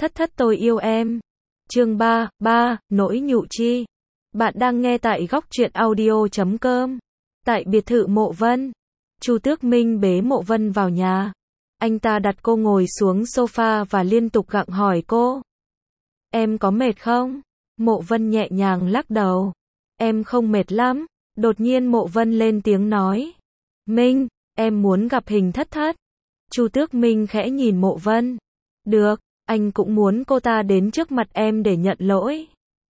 Thất thất tôi yêu em. Chương 3, nỗi nhụ chi. Bạn đang nghe tại góc truyện audio.com. Tại biệt thự Mộ Vân, Chu Tước Minh bế Mộ Vân vào nhà. Anh ta đặt cô ngồi xuống sofa và liên tục gặng hỏi cô. Em có mệt không? Mộ Vân nhẹ nhàng lắc đầu. Em không mệt lắm. Đột nhiên Mộ Vân lên tiếng nói. Minh, em muốn gặp Hình Thất Thất. Chu Tước Minh khẽ nhìn Mộ Vân. Được, anh cũng muốn cô ta đến trước mặt em để nhận lỗi.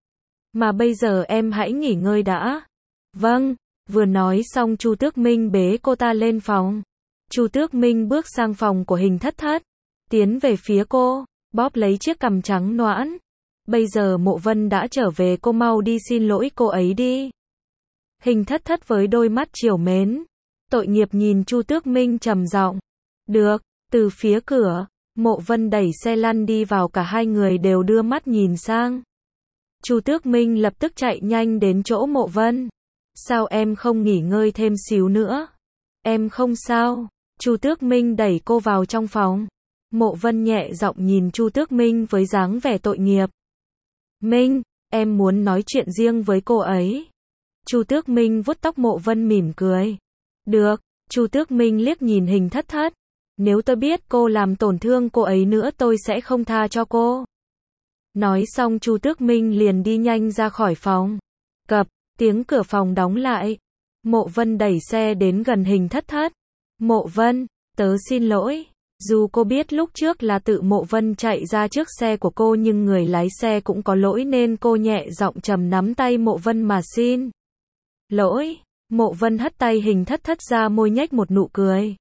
Mà bây giờ em hãy nghỉ ngơi đã. Vâng, vừa nói xong Chu Tước Minh bế cô ta lên phòng. Chu Tước Minh bước sang phòng của Hình Thất Thất, tiến về phía cô, bóp lấy chiếc cằm trắng nõn. Bây giờ Mộ Vân đã trở về, cô mau đi xin lỗi cô ấy đi. Hình Thất Thất với đôi mắt trìu mến, tội nghiệp nhìn Chu Tước Minh trầm giọng. Được, từ phía cửa, Mộ Vân đẩy xe lăn đi vào, cả hai người đều đưa mắt nhìn sang. Chu Tước Minh lập tức chạy nhanh đến chỗ Mộ Vân. Sao em không nghỉ ngơi thêm xíu nữa? Em không sao. Chu Tước Minh đẩy cô vào trong phòng. Mộ Vân nhẹ giọng nhìn Chu Tước Minh với dáng vẻ tội nghiệp. Minh, em muốn nói chuyện riêng với cô ấy. Chu Tước Minh vuốt tóc Mộ Vân mỉm cười. Được. Chu Tước Minh liếc nhìn Hình Thất Thất. Nếu tôi biết cô làm tổn thương cô ấy nữa tôi sẽ không tha cho cô. Nói xong Chu Tước Minh liền đi nhanh ra khỏi phòng. Cập, tiếng cửa phòng đóng lại. Mộ Vân đẩy xe đến gần Hình Thất Thất. Mộ Vân, tớ xin lỗi. Dù cô biết lúc trước là tự Mộ Vân chạy ra trước xe của cô nhưng người lái xe cũng có lỗi nên cô nhẹ giọng trầm nắm tay Mộ Vân mà xin lỗi. Mộ Vân hất tay Hình Thất Thất ra, môi nhếch một nụ cười.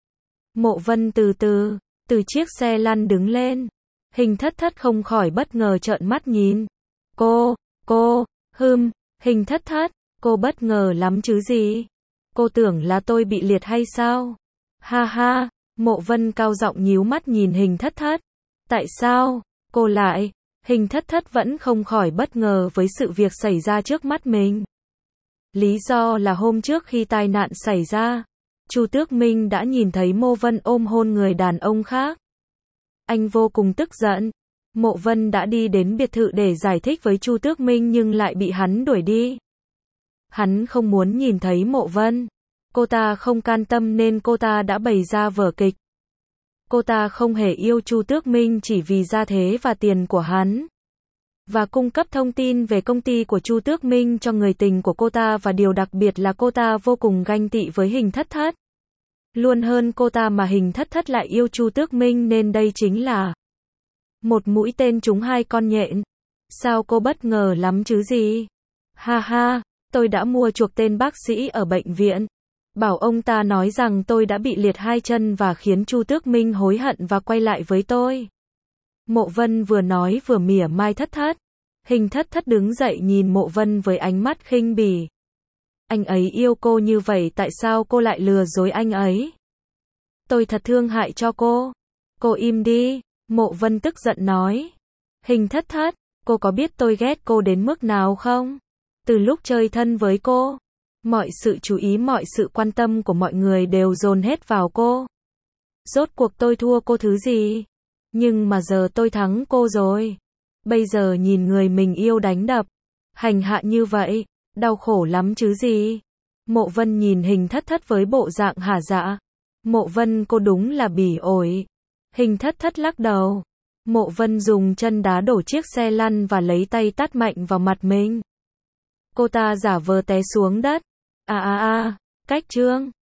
Mộ Vân từ chiếc xe lăn đứng lên. Hình Thất Thất không khỏi bất ngờ trợn mắt nhìn. Hình Thất Thất, cô bất ngờ lắm chứ gì? Cô tưởng là tôi bị liệt hay sao? Ha ha, Mộ Vân cao giọng nhíu mắt nhìn Hình Thất Thất. Tại sao, cô lại? Hình Thất Thất vẫn không khỏi bất ngờ với sự việc xảy ra trước mắt mình. Lý do là hôm trước khi tai nạn xảy ra, Chu Tước Minh đã nhìn thấy Mộ Vân ôm hôn người đàn ông khác. Anh vô cùng tức giận. Mộ Vân đã đi đến biệt thự để giải thích với Chu Tước Minh nhưng lại bị hắn đuổi đi. Hắn không muốn nhìn thấy Mộ Vân. Cô ta không can tâm nên cô ta đã bày ra vở kịch. Cô ta không hề yêu Chu Tước Minh chỉ vì gia thế và tiền của hắn. Và cung cấp thông tin về công ty của Chu Tước Minh cho người tình của cô ta, và điều đặc biệt là cô ta vô cùng ganh tị với Hình Thất Thất. Luôn hơn cô ta mà Hình Thất Thất lại yêu Chu Tước Minh nên đây chính là một mũi tên trúng hai con nhện. Sao cô bất ngờ lắm chứ gì? Ha ha, tôi đã mua chuộc tên bác sĩ ở bệnh viện. Bảo ông ta nói rằng tôi đã bị liệt hai chân và khiến Chu Tước Minh hối hận và quay lại với tôi. Mộ Vân vừa nói vừa mỉa mai Thất Thất. Hình Thất Thất đứng dậy nhìn Mộ Vân với ánh mắt khinh bỉ. Anh ấy yêu cô như vậy tại sao cô lại lừa dối anh ấy? Tôi thật thương hại cho cô. Cô im đi, Mộ Vân tức giận nói. Hình Thất Thất, cô có biết tôi ghét cô đến mức nào không? Từ lúc chơi thân với cô, mọi sự chú ý, mọi sự quan tâm của mọi người đều dồn hết vào cô. Rốt cuộc tôi thua cô thứ gì? Nhưng mà giờ tôi thắng cô rồi. Bây giờ nhìn người mình yêu đánh đập, hành hạ như vậy, đau khổ lắm chứ gì? Mộ Vân nhìn Hình Thất Thất với bộ dạng hả dạ. Mộ Vân, cô đúng là bỉ ổi. Hình Thất Thất lắc đầu. Mộ Vân dùng chân đá đổ chiếc xe lăn và lấy tay tát mạnh vào mặt mình. Cô ta giả vờ té xuống đất. Cách trương.